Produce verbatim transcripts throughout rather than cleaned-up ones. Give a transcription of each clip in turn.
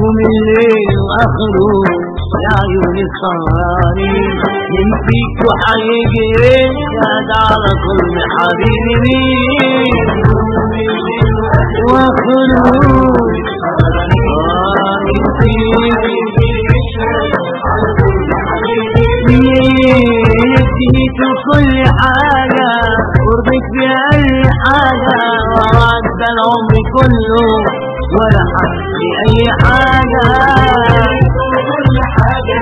نجوم الليل واخره يا عيون السهرانين من فيك وحيجي يشهد على كل حبيبي واخره من فيك اديت كل حاجة قربك بأي حاجة وعدت العمر كله ولا حد بأي حاجة كل حاجة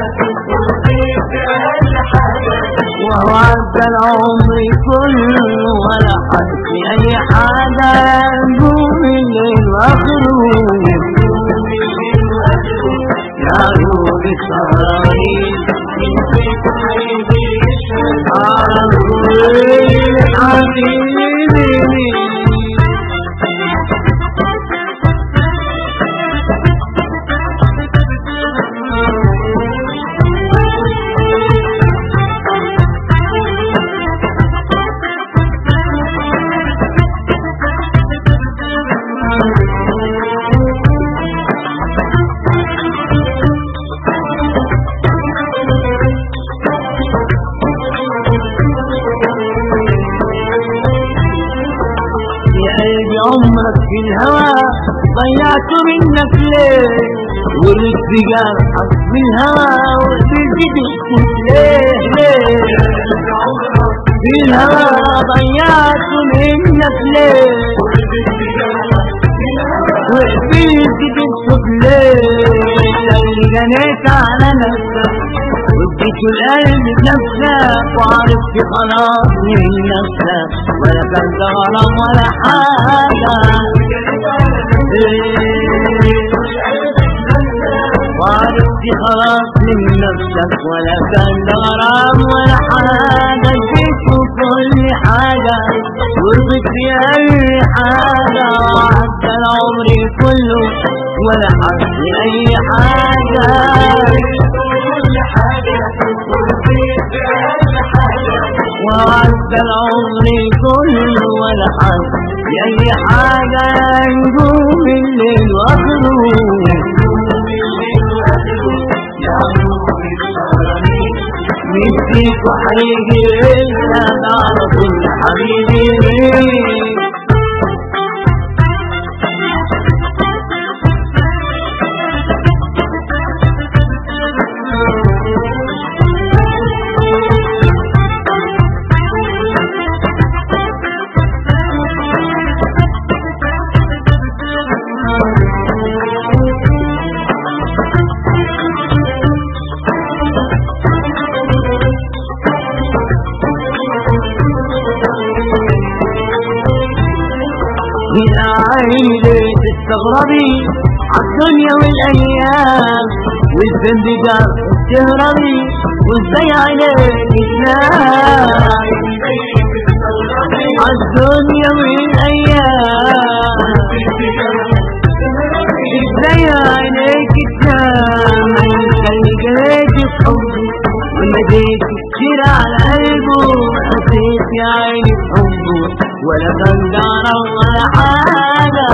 وعدت العمر كله ولا حد بأي حاجة نجوم الليل واخره يا عيون السهرانين عمرك في الهوى ضيعت منك ليه ورد بجرحك في الهوى وتزيد ليه ليه في الهوى ضيعت منك ليه وقبلت تقصد ليه اللي جنيت على نفسك واديت القلب بنفسك وعرفت خلاص من نفسك ولا كان ده غرام ولا حاجة وعرفت خلاص من نفسك ولا كان ده غرام ولا حاجة اديت كل حاجة ورضيت بأي حاجة وعدت العمر كله ولا حد أي حاجة وعدت العمر كله ولا حد بأي حاجة نجوم الليل واخره من فيك وحيجي يشهد على كل حبيبي يا عيني ليه تستغربي عالدنيا والايام والذنب جاب تهربي وازاي عينيك تنام عالدنيا والايام ازاي عينيك تنام خلي جريت حبي وناديت كتير على قلبه حسيت يا عيني بحبه ولا كان دارا ولا حاجة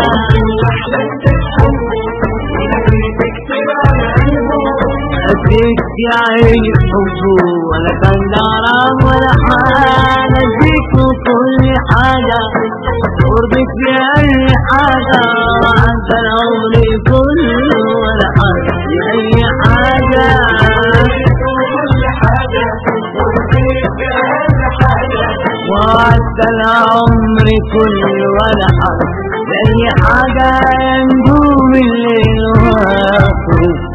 أديك يا عيني بحبه ولا كان دارا ولا حاجة أديك كل حاجة قربك بأي حاجة عدت العمر كله ولا حاجة بأي حاجة وعدت العمر كله ولا حد بأي حاجة نجوم الليل واخره